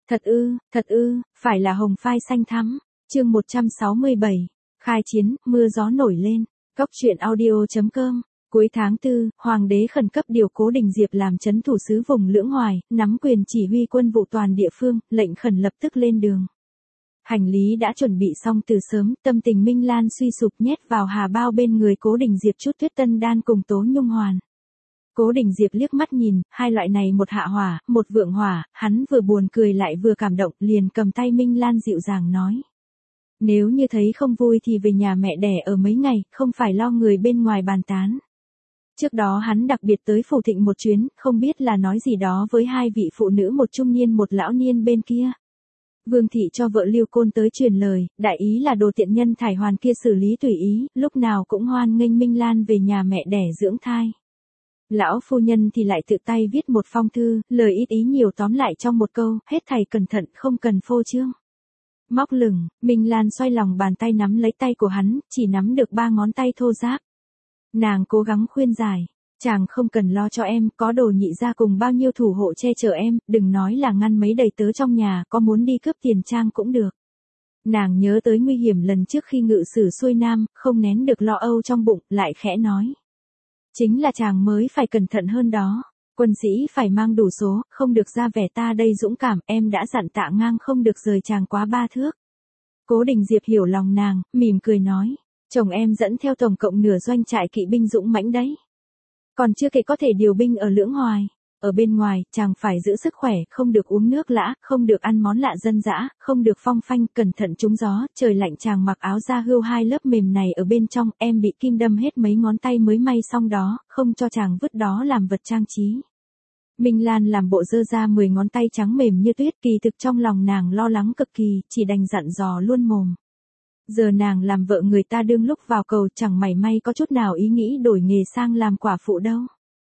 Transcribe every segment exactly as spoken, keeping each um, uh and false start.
Thật ư, thật ư, phải là hồng phai xanh thắm. Chương một trăm sáu mươi bảy. Khai chiến, mưa gió nổi lên. Cóc truyện audio chấm com. Cuối tháng tư, Hoàng đế khẩn cấp điều Cố Đình Diệp làm trấn thủ sứ vùng Lưỡng Hoài, nắm quyền chỉ huy quân vụ toàn địa phương, lệnh khẩn lập tức lên đường. Hành lý đã chuẩn bị xong từ sớm, tâm tình Minh Lan suy sụp nhét vào hà bao bên người Cố Đình Diệp chút tuyết tân đan cùng Tố Nhung Hoàn. Cố Đình Diệp liếc mắt nhìn, hai loại này một hạ hỏa, một vượng hỏa, hắn vừa buồn cười lại vừa cảm động, liền cầm tay Minh Lan dịu dàng nói. Nếu như thấy không vui thì về nhà mẹ đẻ ở mấy ngày, không phải lo người bên ngoài bàn tán. Trước đó hắn đặc biệt tới Phủ Thịnh một chuyến, không biết là nói gì đó với hai vị phụ nữ một trung niên một lão niên bên kia. Vương thị cho vợ Lưu Côn tới truyền lời, đại ý là đồ tiện nhân thải hoàn kia xử lý tùy ý, lúc nào cũng hoan nghênh Minh Lan về nhà mẹ đẻ dưỡng thai. Lão phu nhân thì lại tự tay viết một phong thư, lời ít ý nhiều tóm lại trong một câu, hết thảy cẩn thận, không cần phô trương. Móc lửng, Minh Lan xoay lòng bàn tay nắm lấy tay của hắn, chỉ nắm được ba ngón tay thô ráp. Nàng cố gắng khuyên giải, chàng không cần lo cho em, có đồ nhị gia cùng bao nhiêu thủ hộ che chở em, đừng nói là ngăn mấy đầy tớ trong nhà, có muốn đi cướp tiền trang cũng được. Nàng nhớ tới nguy hiểm lần trước khi ngự sử xuôi nam, không nén được lo âu trong bụng, lại khẽ nói. Chính là chàng mới phải cẩn thận hơn đó, quân sĩ phải mang đủ số, không được ra vẻ ta đây dũng cảm, em đã dặn Tạ Ngang không được rời chàng quá ba thước. Cố Đình Diệp hiểu lòng nàng, mỉm cười nói, chồng em dẫn theo tổng cộng nửa doanh trại kỵ binh dũng mãnh đấy. Còn chưa kể có thể điều binh ở Lưỡng Hoài. Ở bên ngoài, chàng phải giữ sức khỏe, không được uống nước lã, không được ăn món lạ dân dã, không được phong phanh, cẩn thận trúng gió, trời lạnh chàng mặc áo da hươu hai lớp mềm này ở bên trong, em bị kim đâm hết mấy ngón tay mới may xong đó, không cho chàng vứt đó làm vật trang trí. Minh Lan làm bộ dơ ra mười ngón tay trắng mềm như tuyết, kỳ thực trong lòng nàng lo lắng cực kỳ, chỉ đành dặn dò luôn mồm. Giờ nàng làm vợ người ta đương lúc vào cầu chẳng mảy may có chút nào ý nghĩ đổi nghề sang làm quả phụ đâu.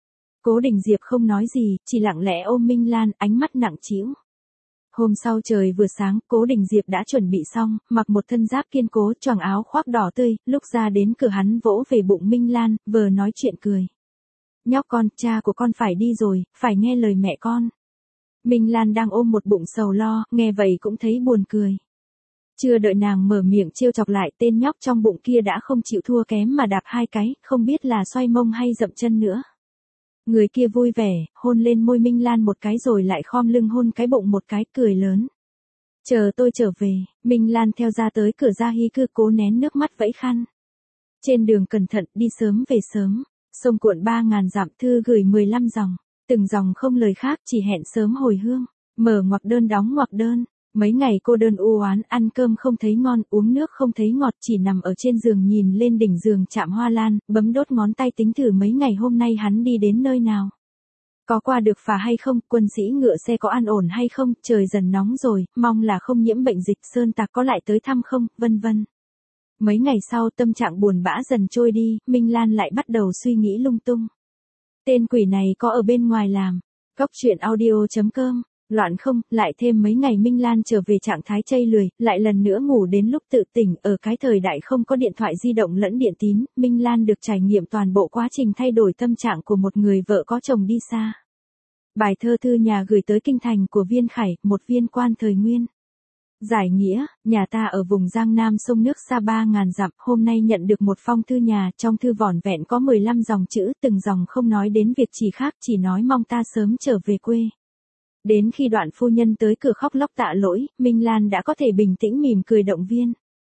Cố Đình Diệp không nói gì, chỉ lặng lẽ ôm Minh Lan, ánh mắt nặng trĩu. Hôm sau trời vừa sáng, Cố Đình Diệp đã chuẩn bị xong, mặc một thân giáp kiên cố, choàng áo khoác đỏ tươi, lúc ra đến cửa hắn vỗ về bụng Minh Lan, vừa nói chuyện cười. Nhóc con, cha của con phải đi rồi, phải nghe lời mẹ con. Minh Lan đang ôm một bụng sầu lo, nghe vậy cũng thấy buồn cười. Chưa đợi nàng mở miệng trêu chọc lại, tên nhóc trong bụng kia đã không chịu thua kém mà đạp hai cái, không biết là xoay mông hay dậm chân nữa. Người kia vui vẻ, hôn lên môi Minh Lan một cái rồi lại khom lưng hôn cái bụng một cái, cười lớn. Chờ tôi trở về, Minh Lan theo ra tới cửa gia hy cư cố nén nước mắt vẫy khăn. Trên đường cẩn thận, đi sớm về sớm, sông cuộn ba ngàn dặm, thư gửi mười lăm dòng, từng dòng không lời khác chỉ hẹn sớm hồi hương, mở ngoặc đơn đóng ngoặc đơn. Mấy ngày cô đơn u oán, ăn cơm không thấy ngon, uống nước không thấy ngọt, chỉ nằm ở trên giường nhìn lên đỉnh giường chạm hoa lan, bấm đốt ngón tay tính thử mấy ngày hôm nay hắn đi đến nơi nào. Có qua được phà hay không, quân sĩ ngựa xe có an ổn hay không, trời dần nóng rồi, mong là không nhiễm bệnh dịch, sơn tặc có lại tới thăm không, vân vân. Mấy ngày sau tâm trạng buồn bã dần trôi đi, Minh Lan lại bắt đầu suy nghĩ lung tung. Tên quỷ này có ở bên ngoài làm. Cóc truyện audio chấm com. Loạn không, lại thêm mấy ngày Minh Lan trở về trạng thái chây lười, lại lần nữa ngủ đến lúc tự tỉnh, ở cái thời đại không có điện thoại di động lẫn điện tín, Minh Lan được trải nghiệm toàn bộ quá trình thay đổi tâm trạng của một người vợ có chồng đi xa. Bài thơ thư nhà gửi tới kinh thành của Viên Khải, một viên quan thời nguyên. Giải nghĩa, nhà ta ở vùng Giang Nam sông nước xa ba ngàn dặm, hôm nay nhận được một phong thư nhà, trong thư vỏn vẹn có mười lăm dòng chữ, từng dòng không nói đến việc chỉ khác, chỉ nói mong ta sớm trở về quê. Đến khi Đoạn phu nhân tới cửa khóc lóc tạ lỗi, Minh Lan đã có thể bình tĩnh mỉm cười động viên.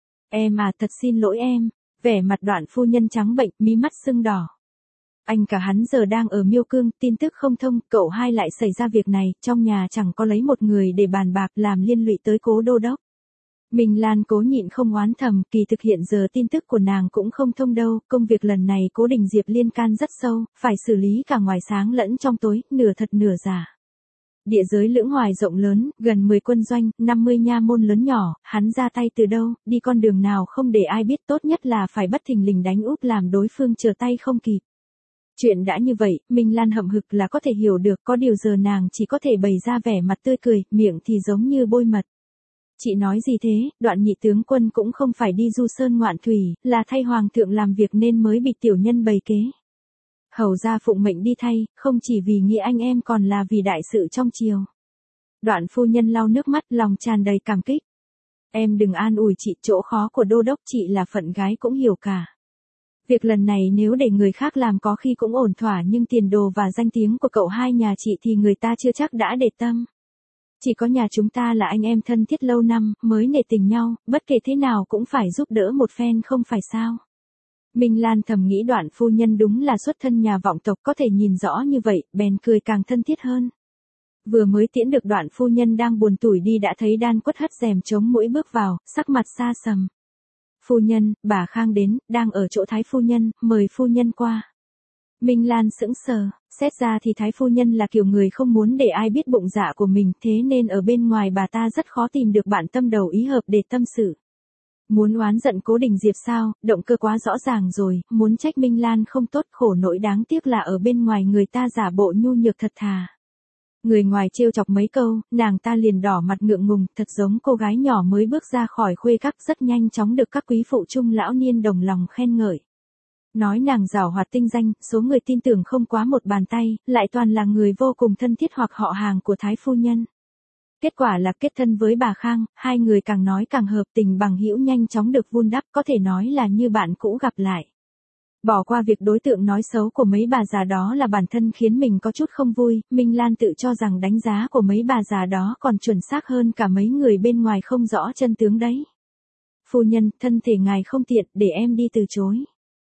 Em à, thật xin lỗi em. Vẻ mặt Đoạn phu nhân trắng bệnh, mí mắt sưng đỏ. Anh cả hắn giờ đang ở Miêu Cương, tin tức không thông, cậu hai lại xảy ra việc này, trong nhà chẳng có lấy một người để bàn bạc làm liên lụy tới Cố đô đốc. Minh Lan cố nhịn không oán thầm, kỳ thực hiện giờ tin tức của nàng cũng không thông đâu, công việc lần này Cố Đình Diệp liên can rất sâu, phải xử lý cả ngoài sáng lẫn trong tối, nửa thật nửa giả. Địa giới Lưỡng Hoài rộng lớn, gần mười quân doanh, năm mươi nha môn lớn nhỏ, hắn ra tay từ đâu, đi con đường nào không để ai biết, tốt nhất là phải bất thình lình đánh úp làm đối phương trở tay không kịp. Chuyện đã như vậy, Minh Lan hậm hực là có thể hiểu được, có điều giờ nàng chỉ có thể bày ra vẻ mặt tươi cười, miệng thì giống như bôi mật. Chị nói gì thế, Đoạn nhị tướng quân cũng không phải đi du sơn ngoạn thủy, là thay hoàng thượng làm việc nên mới bị tiểu nhân bày kế. Hầu ra phụng mệnh đi thay, không chỉ vì nghĩa anh em còn là vì đại sự trong triều. Đoạn phu nhân lau nước mắt, lòng tràn đầy cảm kích. Em đừng an ủi chị, chỗ khó của đô đốc chị là phận gái cũng hiểu cả. Việc lần này nếu để người khác làm có khi cũng ổn thỏa, nhưng tiền đồ và danh tiếng của cậu hai nhà chị thì người ta chưa chắc đã để tâm. Chỉ có nhà chúng ta là anh em thân thiết lâu năm, mới nể tình nhau, bất kể thế nào cũng phải giúp đỡ một phen không phải sao. Minh Lan thầm nghĩ Đoạn phu nhân đúng là xuất thân nhà vọng tộc, có thể nhìn rõ như vậy, bèn cười càng thân thiết hơn. Vừa mới tiễn được Đoạn phu nhân đang buồn tủi đi đã thấy Đan Quất hất rèm chống mũi bước vào, sắc mặt xa sầm. Phu nhân, bà Khang đến, đang ở chỗ Thái phu nhân, mời phu nhân qua. Minh Lan sững sờ, xét ra thì Thái phu nhân là kiểu người không muốn để ai biết bụng dạ của mình, thế nên ở bên ngoài bà ta rất khó tìm được bạn tâm đầu ý hợp để tâm sự. Muốn oán giận Cố Đình Diệp sao, động cơ quá rõ ràng rồi, muốn trách Minh Lan không tốt, khổ nỗi đáng tiếc là ở bên ngoài người ta giả bộ nhu nhược thật thà. Người ngoài trêu chọc mấy câu, nàng ta liền đỏ mặt ngượng ngùng, thật giống cô gái nhỏ mới bước ra khỏi khuê các, rất nhanh chóng được các quý phụ trung lão niên đồng lòng khen ngợi. Nói nàng giàu hoạt tinh danh, số người tin tưởng không quá một bàn tay, lại toàn là người vô cùng thân thiết hoặc họ hàng của Thái phu nhân. Kết quả là kết thân với bà Khang, hai người càng nói càng hợp, tình bằng hữu nhanh chóng được vun đắp, có thể nói là như bạn cũ gặp lại. Bỏ qua việc đối tượng nói xấu của mấy bà già đó là bản thân khiến mình có chút không vui, Minh Lan tự cho rằng đánh giá của mấy bà già đó còn chuẩn xác hơn cả mấy người bên ngoài không rõ chân tướng đấy. Phu nhân, thân thể ngài không tiện, để em đi từ chối.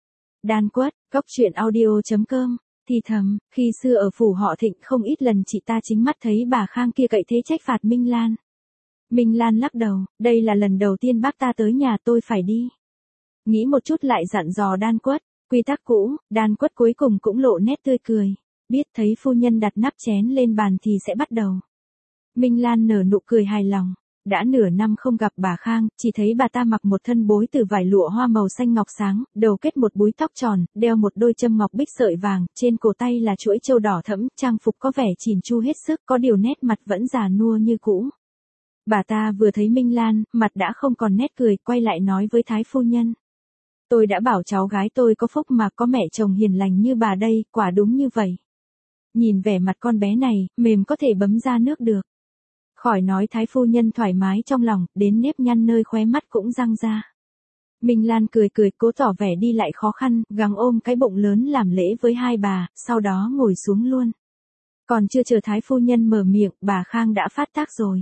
Đan Quất, Cốc Truyện Audio chấm com, thì thầm, khi xưa ở phủ họ Thịnh không ít lần chị ta chính mắt thấy bà Khang kia cậy thế trách phạt Minh Lan. Minh Lan lắc đầu, đây là lần đầu tiên bác ta tới nhà tôi phải đi. Nghĩ một chút lại dặn dò Đan Quất, quy tắc cũ, Đan Quất cuối cùng cũng lộ nét tươi cười, biết thấy phu nhân đặt nắp chén lên bàn thì sẽ bắt đầu. Minh Lan nở nụ cười hài lòng. Đã nửa năm không gặp bà Khang, chỉ thấy bà ta mặc một thân bối từ vải lụa hoa màu xanh ngọc sáng, đầu kết một búi tóc tròn, đeo một đôi châm ngọc bích sợi vàng, trên cổ tay là chuỗi châu đỏ thẫm, trang phục có vẻ chỉn chu hết sức, có điều nét mặt vẫn già nua như cũ. Bà ta vừa thấy Minh Lan, mặt đã không còn nét cười, quay lại nói với Thái phu nhân. Tôi đã bảo cháu gái tôi có phúc mà có mẹ chồng hiền lành như bà đây, quả đúng như vậy. Nhìn vẻ mặt con bé này, mềm có thể bấm ra nước được. Khỏi nói Thái phu nhân thoải mái trong lòng, đến nếp nhăn nơi khóe mắt cũng răng ra. Minh Lan cười cười, cố tỏ vẻ đi lại khó khăn, gắng ôm cái bụng lớn làm lễ với hai bà, sau đó ngồi xuống luôn. Còn chưa chờ Thái phu nhân mở miệng, bà Khang đã phát tác rồi.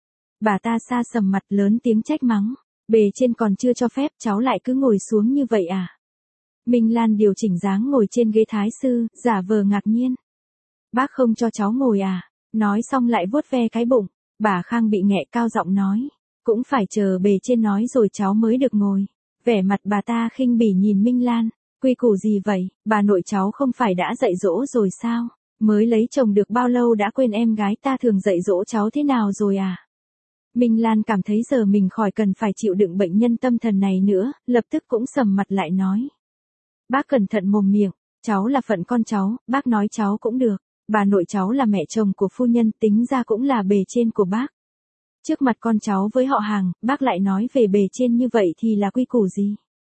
Bà ta sa sầm mặt, lớn tiếng trách mắng, bề trên còn chưa cho phép, cháu lại cứ ngồi xuống như vậy à? Minh Lan điều chỉnh dáng ngồi trên ghế thái sư, giả vờ ngạc nhiên. Bác không cho cháu ngồi à? Nói xong lại vuốt ve cái bụng. Bà Khang bị nghẹ, cao giọng nói, cũng phải chờ bề trên nói rồi cháu mới được ngồi. Vẻ mặt bà ta khinh bỉ nhìn Minh Lan, quy củ gì vậy, bà nội cháu không phải đã dạy dỗ rồi sao? Mới lấy chồng được bao lâu đã quên em gái ta thường dạy dỗ cháu thế nào rồi à? Minh Lan cảm thấy giờ mình khỏi cần phải chịu đựng bệnh nhân tâm thần này nữa, lập tức cũng sầm mặt lại nói. Bác cẩn thận mồm miệng, cháu là phận con cháu, bác nói cháu cũng được. Bà nội cháu là mẹ chồng của phu nhân, tính ra cũng là bề trên của bác. Trước mặt con cháu với họ hàng, bác lại nói về bề trên như vậy thì là quy củ gì?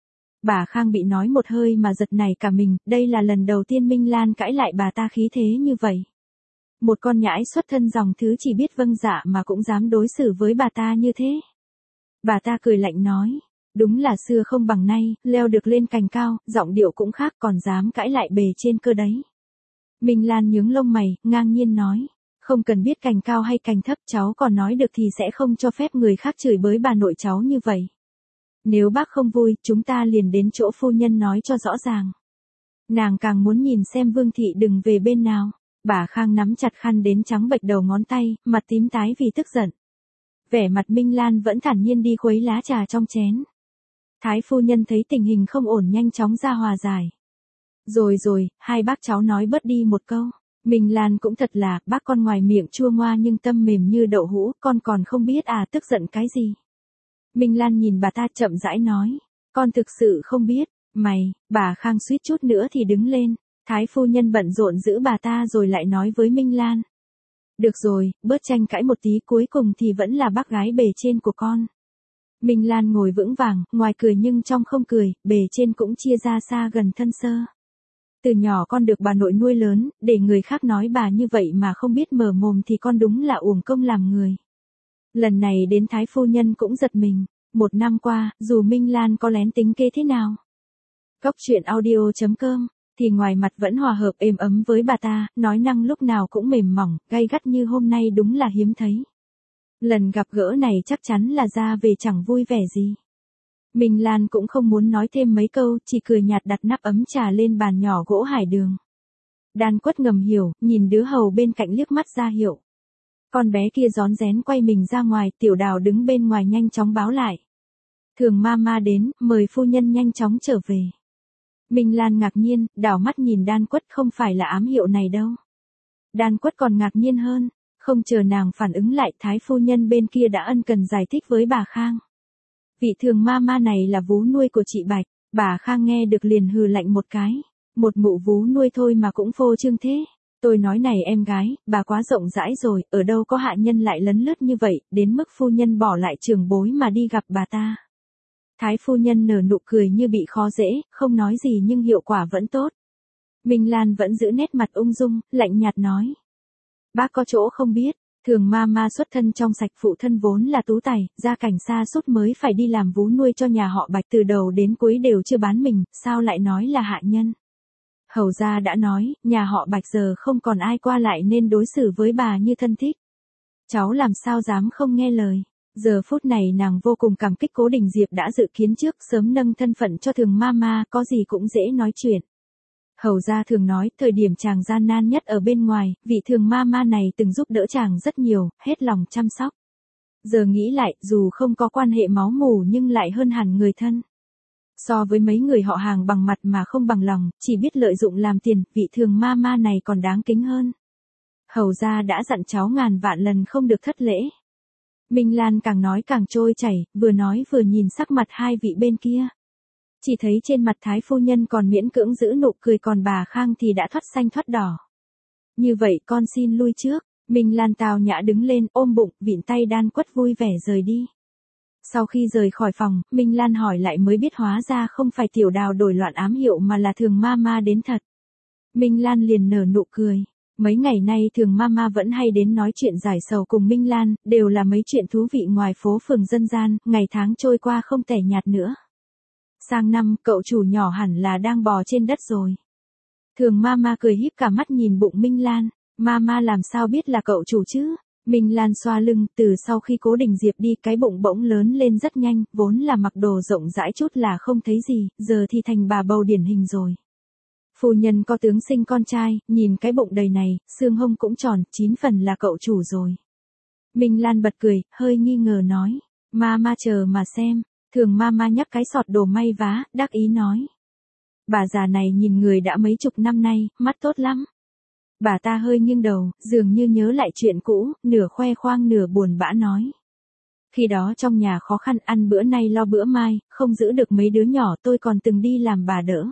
Bà Khang bị nói một hơi mà giật nảy cả mình, đây là lần đầu tiên Minh Lan cãi lại bà ta khí thế như vậy. Một con nhãi xuất thân dòng thứ chỉ biết vâng dạ mà cũng dám đối xử với bà ta như thế. Bà ta cười lạnh nói, đúng là xưa không bằng nay, leo được lên cành cao, giọng điệu cũng khác, còn dám cãi lại bề trên cơ đấy. Minh Lan nhướng lông mày, ngang nhiên nói, không cần biết cành cao hay cành thấp, cháu còn nói được thì sẽ không cho phép người khác chửi bới bà nội cháu như vậy. Nếu bác không vui, chúng ta liền đến chỗ phu nhân nói cho rõ ràng. Nàng càng muốn nhìn xem Vương thị đừng về bên nào. Bà Khang nắm chặt khăn đến trắng bệch đầu ngón tay, mặt tím tái vì tức giận. Vẻ mặt Minh Lan vẫn thản nhiên đi khuấy lá trà trong chén. Thái phu nhân thấy tình hình không ổn nhanh chóng ra hòa giải. Rồi rồi, hai bác cháu nói bớt đi một câu. Minh Lan cũng thật là, bác con ngoài miệng chua ngoa nhưng tâm mềm như đậu hũ, con còn không biết à tức giận cái gì. Minh Lan nhìn bà ta chậm rãi nói, con thực sự không biết, mày, bà Khang suýt chút nữa thì đứng lên. Thái phu nhân bận rộn giữ bà ta rồi lại nói với Minh Lan. Được rồi, bớt tranh cãi một tí, cuối cùng thì vẫn là bác gái bề trên của con. Minh Lan ngồi vững vàng, ngoài cười nhưng trong không cười, bề trên cũng chia ra xa gần thân sơ. Từ nhỏ con được bà nội nuôi lớn, để người khác nói bà như vậy mà không biết mở mồm thì con đúng là uổng công làm người. Lần này đến Thái phu nhân cũng giật mình. Một năm qua, dù Minh Lan có lén tính kế thế nào, Cốc truyện audio chấm com, thì ngoài mặt vẫn hòa hợp êm ấm với bà ta, nói năng lúc nào cũng mềm mỏng, gay gắt như hôm nay đúng là hiếm thấy. Lần gặp gỡ này chắc chắn là ra về chẳng vui vẻ gì. Minh Lan cũng không muốn nói thêm mấy câu, chỉ cười nhạt đặt nắp ấm trà lên bàn nhỏ gỗ hải đường. Đan Quất ngầm hiểu, nhìn đứa hầu bên cạnh liếc mắt ra hiệu. Con bé kia rón rén quay mình ra ngoài, Tiểu Đào đứng bên ngoài nhanh chóng báo lại. Thường Mama đến, mời phu nhân nhanh chóng trở về. Minh Lan ngạc nhiên, đảo mắt nhìn Đan Quất, không phải là ám hiệu này đâu. Đan Quất còn ngạc nhiên hơn, không chờ nàng phản ứng lại, Thái phu nhân bên kia đã ân cần giải thích với bà Khang. Vị Thường Mama này là vú nuôi của chị Bạch. Bà Khang nghe được liền hừ lạnh một cái. Một mụ vú nuôi thôi mà cũng phô trương thế. Tôi nói này em gái, bà quá rộng rãi rồi, ở đâu có hạ nhân lại lấn lướt như vậy, đến mức phu nhân bỏ lại trường bối mà đi gặp bà ta. Thái phu nhân nở nụ cười như bị khó dễ, không nói gì nhưng hiệu quả vẫn tốt. Minh Lan vẫn giữ nét mặt ung dung, lạnh nhạt nói. Bác có chỗ không biết, Thường Mama xuất thân trong sạch, phụ thân vốn là tú tài, gia cảnh xa sút mới phải đi làm vú nuôi cho nhà họ Bạch, từ đầu đến cuối đều chưa bán mình, sao lại nói là hạ nhân. Hầu gia đã nói, nhà họ Bạch giờ không còn ai qua lại nên đối xử với bà như thân thích. Cháu làm sao dám không nghe lời. Giờ phút này nàng vô cùng cảm kích Cố Đình Diệp đã dự kiến trước, sớm nâng thân phận cho Thường Mama, có gì cũng dễ nói chuyện. Hầu gia thường nói, thời điểm chàng gian nan nhất ở bên ngoài, vị Thường Mama này từng giúp đỡ chàng rất nhiều, hết lòng chăm sóc. Giờ nghĩ lại, dù không có quan hệ máu mủ nhưng lại hơn hẳn người thân. So với mấy người họ hàng bằng mặt mà không bằng lòng, chỉ biết lợi dụng làm tiền, vị Thường Mama này còn đáng kính hơn. Hầu gia đã dặn cháu ngàn vạn lần không được thất lễ. Minh Lan càng nói càng trôi chảy, vừa nói vừa nhìn sắc mặt hai vị bên kia. Chỉ thấy trên mặt Thái phu nhân còn miễn cưỡng giữ nụ cười, còn bà Khang thì đã thoát xanh thoát đỏ. Như vậy con xin lui trước. Minh Lan tào nhã đứng lên, ôm bụng, vịn tay Đan Quất vui vẻ rời đi. Sau khi rời khỏi phòng, Minh Lan hỏi lại mới biết hóa ra không phải Tiểu Đào đổi loạn ám hiệu mà là Thường Mama đến thật. Minh Lan liền nở nụ cười. Mấy ngày nay Thường Mama vẫn hay đến nói chuyện giải sầu cùng Minh Lan, đều là mấy chuyện thú vị ngoài phố phường dân gian, ngày tháng trôi qua không tẻ nhạt nữa. Sang năm, cậu chủ nhỏ hẳn là đang bò trên đất rồi. Thường Mama cười híp cả mắt nhìn bụng Minh Lan. Mama làm sao biết là cậu chủ chứ? Minh Lan xoa lưng, từ sau khi Cố Đình Diệp đi, cái bụng bỗng lớn lên rất nhanh, vốn là mặc đồ rộng rãi chút là không thấy gì, giờ thì thành bà bầu điển hình rồi. Phu nhân có tướng sinh con trai, nhìn cái bụng đầy này, xương hông cũng tròn, chín phần là cậu chủ rồi. Minh Lan bật cười, hơi nghi ngờ nói. Mama chờ mà xem. Thường Mama nhắc cái sọt đồ may vá, đắc ý nói. Bà già này nhìn người đã mấy chục năm nay, mắt tốt lắm. Bà ta hơi nghiêng đầu, dường như nhớ lại chuyện cũ, nửa khoe khoang nửa buồn bã nói. Khi đó trong nhà khó khăn, ăn bữa nay lo bữa mai, không giữ được mấy đứa nhỏ, tôi còn từng đi làm bà đỡ.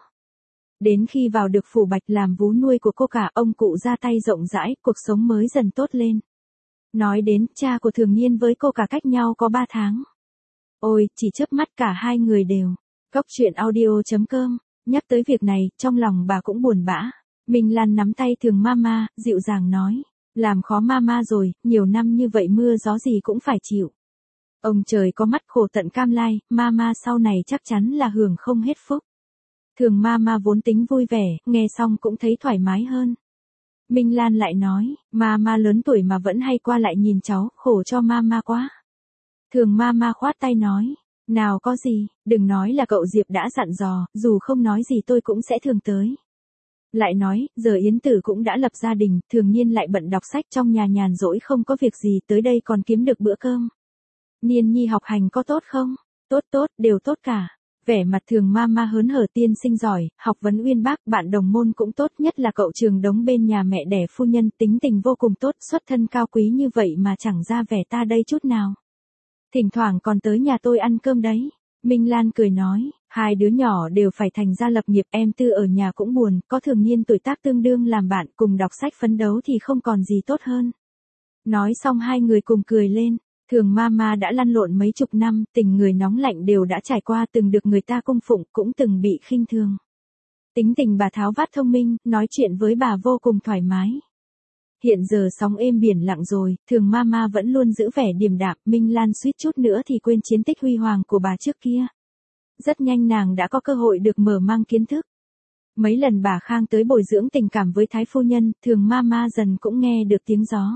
Đến khi vào được phủ Bạch làm vú nuôi của cô cả, ông cụ ra tay rộng rãi, cuộc sống mới dần tốt lên. Nói đến, cha của Thường Nhiên với cô cả cách nhau có ba tháng. Ôi, chỉ chớp mắt cả hai người đều. Cốc truyện audio chấm com, nhắc tới việc này, trong lòng bà cũng buồn bã. Minh Lan nắm tay Thường Mama, dịu dàng nói. Làm khó Mama rồi, nhiều năm như vậy mưa gió gì cũng phải chịu. Ông trời có mắt khổ tận cam lai, Mama sau này chắc chắn là hưởng không hết phúc. Thường Mama vốn tính vui vẻ, nghe xong cũng thấy thoải mái hơn. Minh Lan lại nói, Mama lớn tuổi mà vẫn hay qua lại nhìn cháu, khổ cho Mama quá. Thường Mama khoát tay nói, nào có gì, đừng nói là cậu Diệp đã dặn dò, dù không nói gì tôi cũng sẽ thường tới. Lại nói, giờ Yến Tử cũng đã lập gia đình, Thường Nhiên lại bận đọc sách, trong nhà nhàn rỗi không có việc gì, tới đây còn kiếm được bữa cơm. Niên Nhi học hành có tốt không? Tốt tốt, đều tốt cả. Vẻ mặt Thường Mama hớn hở, tiên sinh giỏi, học vấn uyên bác, bạn đồng môn cũng tốt, nhất là cậu Trường Đống bên nhà mẹ đẻ phu nhân, tính tình vô cùng tốt, xuất thân cao quý như vậy mà chẳng ra vẻ ta đây chút nào. Thỉnh thoảng còn tới nhà tôi ăn cơm đấy. Minh Lan cười nói, hai đứa nhỏ đều phải thành gia lập nghiệp, em Tư ở nhà cũng buồn, có Thường Nhiên tuổi tác tương đương làm bạn, cùng đọc sách phấn đấu thì không còn gì tốt hơn. Nói xong hai người cùng cười lên. Thường Mama đã lăn lộn mấy chục năm, tình người nóng lạnh đều đã trải qua, từng được người ta cung phụng, cũng từng bị khinh thường. Tính tình bà tháo vát thông minh, nói chuyện với bà vô cùng thoải mái. Hiện giờ sóng êm biển lặng rồi, Thường Mama vẫn luôn giữ vẻ điềm đạm, Minh Lan suýt chút nữa thì quên chiến tích huy hoàng của bà trước kia. Rất nhanh nàng đã có cơ hội được mở mang kiến thức. Mấy lần bà Khang tới bồi dưỡng tình cảm với Thái phu nhân, Thường Mama dần cũng nghe được tiếng gió.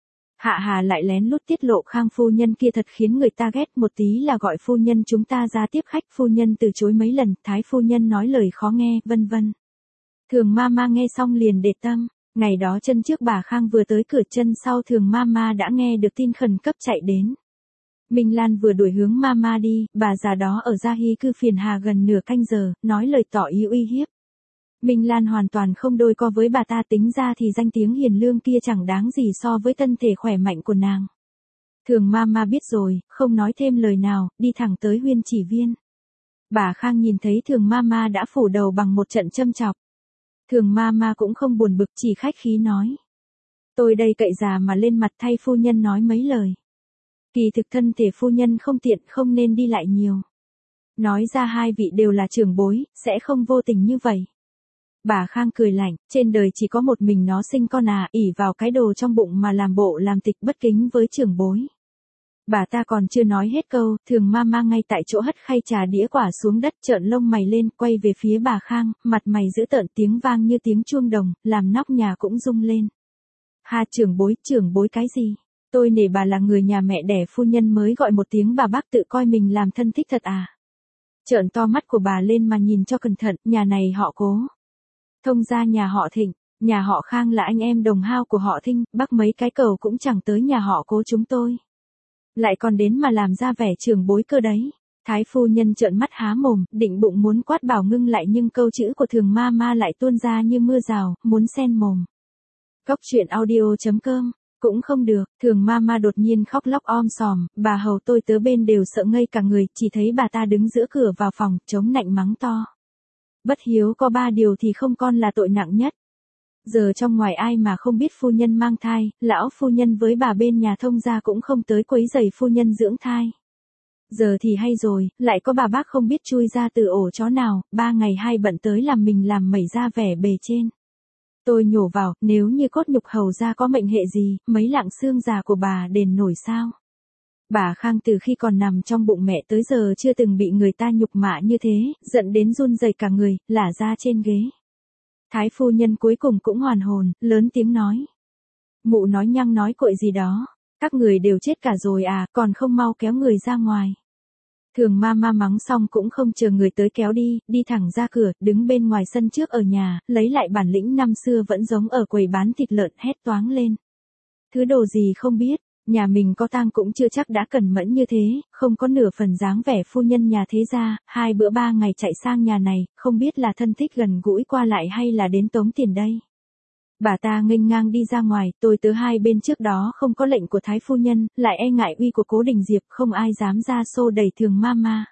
Hạ Hà lại lén lút tiết lộ Khang phu nhân kia thật khiến người ta ghét, một tí là gọi phu nhân chúng ta ra tiếp khách, phu nhân từ chối mấy lần, Thái phu nhân nói lời khó nghe, vân vân. Thường Mama nghe xong liền để tâm, ngày đó chân trước bà Khang vừa tới cửa, chân sau Thường Mama đã nghe được tin khẩn cấp chạy đến. Minh Lan vừa đuổi hướng Mama đi, bà già đó ở Gia Hy cư phiền hà gần nửa canh giờ, nói lời tỏ ý uy hiếp. Minh Lan hoàn toàn không đôi co với bà ta, tính ra thì danh tiếng hiền lương kia chẳng đáng gì so với thân thể khỏe mạnh của nàng. Thường Mama biết rồi, không nói thêm lời nào, đi thẳng tới Huyên Chỉ Viên. Bà Khang nhìn thấy Thường Mama đã phủ đầu bằng một trận châm chọc. Thường Mama cũng không buồn bực, chỉ khách khí nói. Tôi đây cậy già mà lên mặt thay phu nhân nói mấy lời. Kỳ thực thân thể phu nhân không tiện, không nên đi lại nhiều. Nói ra hai vị đều là trưởng bối, sẽ không vô tình như vậy. Bà Khang cười lạnh, trên đời chỉ có một mình nó sinh con à, ỷ vào cái đồ trong bụng mà làm bộ làm tịch bất kính với trưởng bối. Bà ta còn chưa nói hết câu, Thường Mama ngay tại chỗ hất khay trà đĩa quả xuống đất, trợn lông mày lên, quay về phía bà Khang, mặt mày dữ tợn, tiếng vang như tiếng chuông đồng, làm nóc nhà cũng rung lên. Ha, trưởng bối, trưởng bối cái gì? Tôi nể bà là người nhà mẹ đẻ phu nhân mới gọi một tiếng bà bác, tự coi mình làm thân thích thật à? Trợn to mắt của bà lên mà nhìn cho cẩn thận, nhà này họ Cố. Thông ra nhà họ Thịnh, nhà họ Khang là anh em đồng hao của họ Thinh, bắc mấy cái cầu cũng chẳng tới nhà họ Cố chúng tôi. Lại còn đến mà làm ra vẻ trưởng bối cơ đấy. Thái phu nhân trợn mắt há mồm, định bụng muốn quát bảo ngưng lại, nhưng câu chữ của Thường Mama lại tuôn ra như mưa rào, muốn xen mồm. Cóc truyện audio chấm com, cũng không được, Thường Mama đột nhiên khóc lóc om sòm, bà hầu tôi tớ bên đều sợ ngây cả người, chỉ thấy bà ta đứng giữa cửa vào phòng, chống nạnh mắng to. Bất hiếu có ba điều thì không con là tội nặng nhất. Giờ trong ngoài ai mà không biết phu nhân mang thai, lão phu nhân với bà bên nhà thông gia cũng không tới quấy rầy phu nhân dưỡng thai. Giờ thì hay rồi, lại có bà bác không biết chui ra từ ổ chó nào, ba ngày hai bận tới làm mình làm mẩy ra vẻ bề trên. Tôi nhổ vào, nếu như cốt nhục hầu ra có mệnh hệ gì, mấy lạng xương già của bà đền nổi sao? Bà Khang từ khi còn nằm trong bụng mẹ tới giờ chưa từng bị người ta nhục mạ như thế, giận đến run rẩy cả người, lả ra trên ghế. Thái phu nhân cuối cùng cũng hoàn hồn, lớn tiếng nói. Mụ nói nhăng nói cội gì đó, các người đều chết cả rồi à, còn không mau kéo người ra ngoài. Thường Mama mắng xong cũng không chờ người tới kéo đi, đi thẳng ra cửa, đứng bên ngoài sân trước ở nhà, lấy lại bản lĩnh năm xưa vẫn giống ở quầy bán thịt lợn, hét toáng lên. Thứ đồ gì không biết, nhà mình có tang cũng chưa chắc đã cẩn mẫn như thế, không có nửa phần dáng vẻ phu nhân nhà thế gia, hai bữa ba ngày chạy sang nhà này, không biết là thân thích gần gũi qua lại hay là đến tống tiền đây. Bà ta nghênh ngang đi ra ngoài, tôi tớ hai bên trước đó không có lệnh của Thái phu nhân, lại e ngại uy của Cố Đình Diệp, không ai dám ra xô đẩy Thường Mama.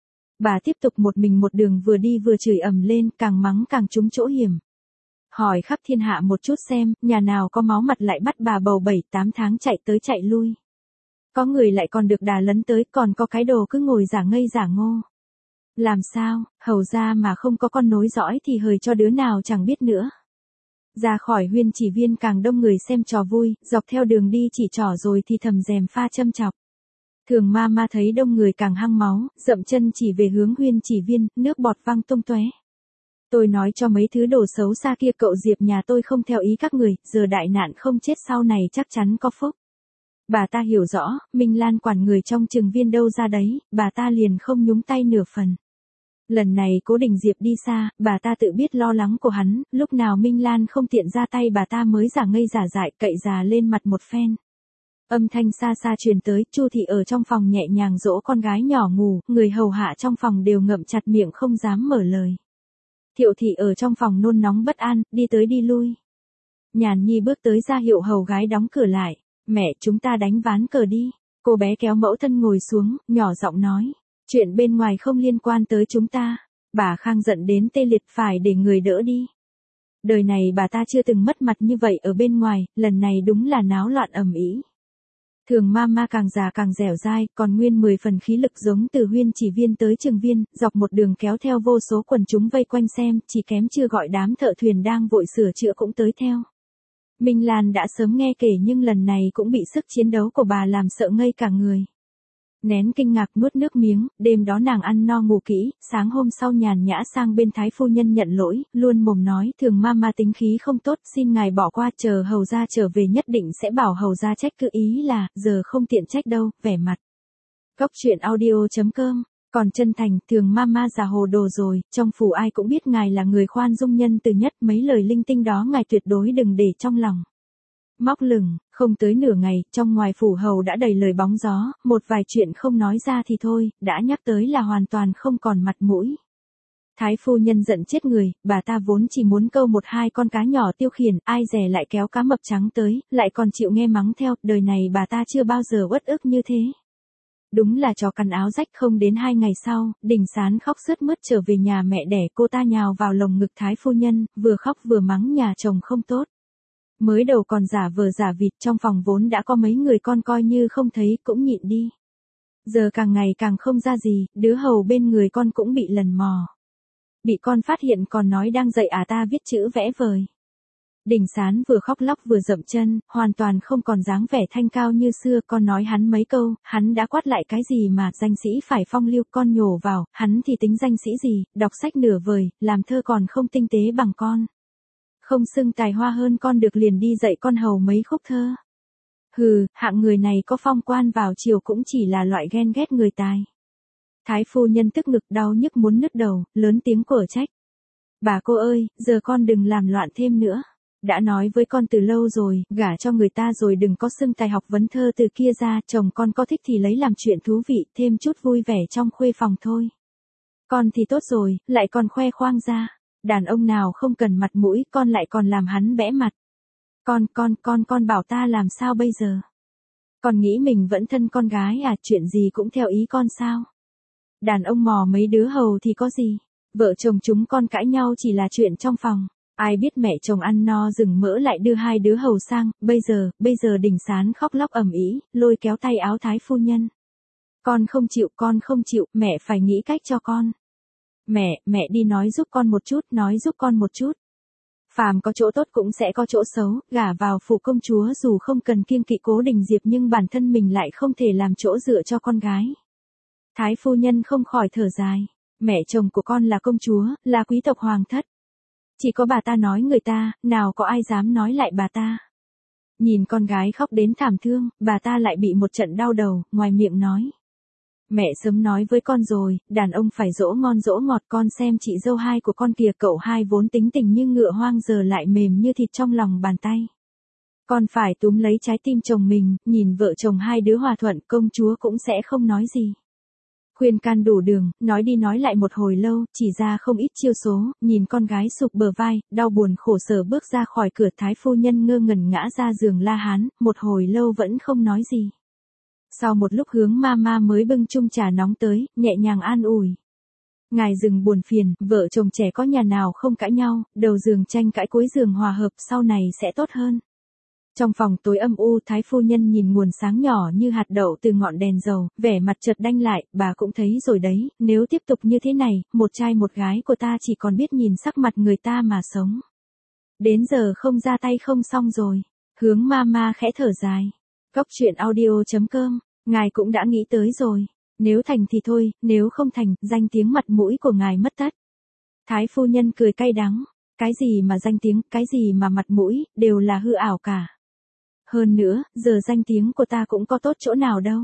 Bà tiếp tục một mình một đường vừa đi vừa chửi ầm lên, càng mắng càng trúng chỗ hiểm. Hỏi khắp thiên hạ một chút xem, nhà nào có máu mặt lại bắt bà bầu bảy tám tháng chạy tới chạy lui. Có người lại còn được đà lấn tới, còn có cái đồ cứ ngồi giả ngây giả ngô. Làm sao, hầu ra mà không có con nối dõi thì hời cho đứa nào chẳng biết nữa. Ra khỏi Huyên Chỉ Viên càng đông người xem trò vui, dọc theo đường đi chỉ trỏ rồi thì thầm rèm pha châm chọc. Thường Mama thấy đông người càng hăng máu, dậm chân chỉ về hướng Huyên Chỉ Viên, nước bọt văng tung tóe. Tôi nói cho mấy thứ đồ xấu xa kia cậu Diệp nhà tôi không theo ý các người, giờ đại nạn không chết sau này chắc chắn có phúc. Bà ta hiểu rõ, Minh Lan quản người trong Trường Viên đâu ra đấy, bà ta liền không nhúng tay nửa phần. Lần này Cố Đình Diệp đi xa, bà ta tự biết lo lắng của hắn, lúc nào Minh Lan không tiện ra tay bà ta mới giả ngây giả dại cậy già lên mặt một phen. Âm thanh xa xa truyền tới, Chu thị ở trong phòng nhẹ nhàng dỗ con gái nhỏ ngủ, người hầu hạ trong phòng đều ngậm chặt miệng không dám mở lời. Thiệu thị ở trong phòng nôn nóng bất an, đi tới đi lui. Nhàn Nhi bước tới ra hiệu hầu gái đóng cửa lại, mẹ chúng ta đánh ván cờ đi. Cô bé kéo mẫu thân ngồi xuống, nhỏ giọng nói. Chuyện bên ngoài không liên quan tới chúng ta. Bà Khang giận đến tê liệt, phải để người đỡ đi. Đời này bà ta chưa từng mất mặt như vậy ở bên ngoài, lần này đúng là náo loạn ầm ĩ. Thường Mama càng già càng dẻo dai, còn nguyên mười phần khí lực giống từ Huyên Chỉ Viên tới Trường Viên, dọc một đường kéo theo vô số quần chúng vây quanh xem, chỉ kém chưa gọi đám thợ thuyền đang vội sửa chữa cũng tới theo. Minh Lan đã sớm nghe kể nhưng lần này cũng bị sức chiến đấu của bà làm sợ ngây cả người. Nén kinh ngạc nuốt nước miếng, đêm đó nàng ăn no ngủ kỹ, sáng hôm sau nhàn nhã sang bên thái phu nhân nhận lỗi, luôn mồm nói Thường Mama tính khí không tốt, xin ngài bỏ qua, chờ hầu gia trở về nhất định sẽ bảo hầu gia trách, cứ ý là, giờ không tiện trách đâu, vẻ mặt. Góc truyện audio chấm com. Còn chân thành, Thường Mama già hồ đồ rồi, trong phủ ai cũng biết ngài là người khoan dung nhân từ nhất, mấy lời linh tinh đó ngài tuyệt đối đừng để trong lòng. Móc lửng, không tới nửa ngày, trong ngoài phủ hầu đã đầy lời bóng gió, một vài chuyện không nói ra thì thôi, đã nhắc tới là hoàn toàn không còn mặt mũi. Thái phu nhân giận chết người, bà ta vốn chỉ muốn câu một hai con cá nhỏ tiêu khiển, ai dè lại kéo cá mập trắng tới, lại còn chịu nghe mắng theo, đời này bà ta chưa bao giờ uất ức như thế. Đúng là chó cắn áo rách. Không đến hai ngày sau, Đình Sán khóc sướt mướt trở về nhà mẹ đẻ, cô ta nhào vào lồng ngực thái phu nhân, vừa khóc vừa mắng nhà chồng không tốt. Mới đầu còn giả vờ giả vịt, trong phòng vốn đã có mấy người con coi như không thấy cũng nhịn đi. Giờ càng ngày càng không ra gì, đứa hầu bên người con cũng bị lần mò. Bị con phát hiện còn nói đang dạy à ta viết chữ vẽ vời. Đình Sán vừa khóc lóc vừa dậm chân, hoàn toàn không còn dáng vẻ thanh cao như xưa, con nói hắn mấy câu, hắn đã quát lại cái gì mà danh sĩ phải phong lưu, con nhổ vào, hắn thì tính danh sĩ gì, đọc sách nửa vời, làm thơ còn không tinh tế bằng con. Không xưng tài hoa hơn con được liền đi dạy con hầu mấy khúc thơ. Hừ, hạng người này có phong quan vào triều cũng chỉ là loại ghen ghét người tài. Thái phu nhân tức ngực đau nhức muốn nứt đầu, lớn tiếng của trách. Bà cô ơi, giờ con đừng làm loạn thêm nữa. Đã nói với con từ lâu rồi, gả cho người ta rồi đừng có xưng tài học vấn thơ từ kia ra, chồng con có thích thì lấy làm chuyện thú vị, thêm chút vui vẻ trong khuê phòng thôi. Con thì tốt rồi, lại còn khoe khoang ra. Đàn ông nào không cần mặt mũi, con lại còn làm hắn bẽ mặt. Con, con, con, con bảo ta làm sao bây giờ? Con nghĩ mình vẫn thân con gái à, chuyện gì cũng theo ý con sao? Đàn ông mò mấy đứa hầu thì có gì? Vợ chồng chúng con cãi nhau chỉ là chuyện trong phòng. Ai biết mẹ chồng ăn no rừng mỡ lại đưa hai đứa hầu sang, bây giờ, bây giờ Đình Sán khóc lóc ầm ĩ, lôi kéo tay áo thái phu nhân. Con không chịu, con không chịu, mẹ phải nghĩ cách cho con. Mẹ, mẹ đi nói giúp con một chút, nói giúp con một chút. Phàm có chỗ tốt cũng sẽ có chỗ xấu, gả vào phủ công chúa dù không cần kiêng kỵ Cố Đình Diệp nhưng bản thân mình lại không thể làm chỗ dựa cho con gái. Thái phu nhân không khỏi thở dài, mẹ chồng của con là công chúa, là quý tộc hoàng thất. Chỉ có bà ta nói người ta, nào có ai dám nói lại bà ta. Nhìn con gái khóc đến thảm thương, bà ta lại bị một trận đau đầu, ngoài miệng nói. Mẹ sớm nói với con rồi, đàn ông phải dỗ ngon dỗ ngọt, con xem chị dâu hai của con kìa, cậu hai vốn tính tình như ngựa hoang giờ lại mềm như thịt trong lòng bàn tay. Con phải túm lấy trái tim chồng mình, nhìn vợ chồng hai đứa hòa thuận, công chúa cũng sẽ không nói gì. Khuyên can đủ đường, nói đi nói lại một hồi lâu, chỉ ra không ít chiêu số, nhìn con gái sụp bờ vai, đau buồn khổ sở bước ra khỏi cửa, thái phu nhân ngơ ngẩn ngã ra giường la hán, một hồi lâu vẫn không nói gì. Sau một lúc Hướng Mama mới bưng chung trà nóng tới, nhẹ nhàng an ủi. Ngài đừng buồn phiền, vợ chồng trẻ có nhà nào không cãi nhau, đầu giường tranh cãi cuối giường hòa hợp, sau này sẽ tốt hơn. Trong phòng tối âm u, thái phu nhân nhìn nguồn sáng nhỏ như hạt đậu từ ngọn đèn dầu, vẻ mặt chợt đanh lại, bà cũng thấy rồi đấy, nếu tiếp tục như thế này, một trai một gái của ta chỉ còn biết nhìn sắc mặt người ta mà sống. Đến giờ không ra tay không xong rồi. Hướng Mama khẽ thở dài. Góc truyện audio chấm com, ngài cũng đã nghĩ tới rồi. Nếu thành thì thôi, nếu không thành, danh tiếng mặt mũi của ngài mất tất. Thái phu nhân cười cay đắng. Cái gì mà danh tiếng, cái gì mà mặt mũi, đều là hư ảo cả. Hơn nữa, giờ danh tiếng của ta cũng có tốt chỗ nào đâu.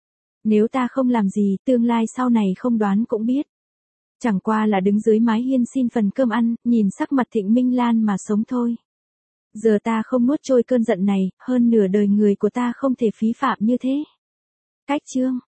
Nếu ta không làm gì, tương lai sau này không đoán cũng biết. Chẳng qua là đứng dưới mái hiên xin phần cơm ăn, nhìn sắc mặt Thịnh Minh Lan mà sống thôi. Giờ ta không nuốt trôi cơn giận này, hơn nửa đời người của ta không thể phí phạm như thế. Cách chương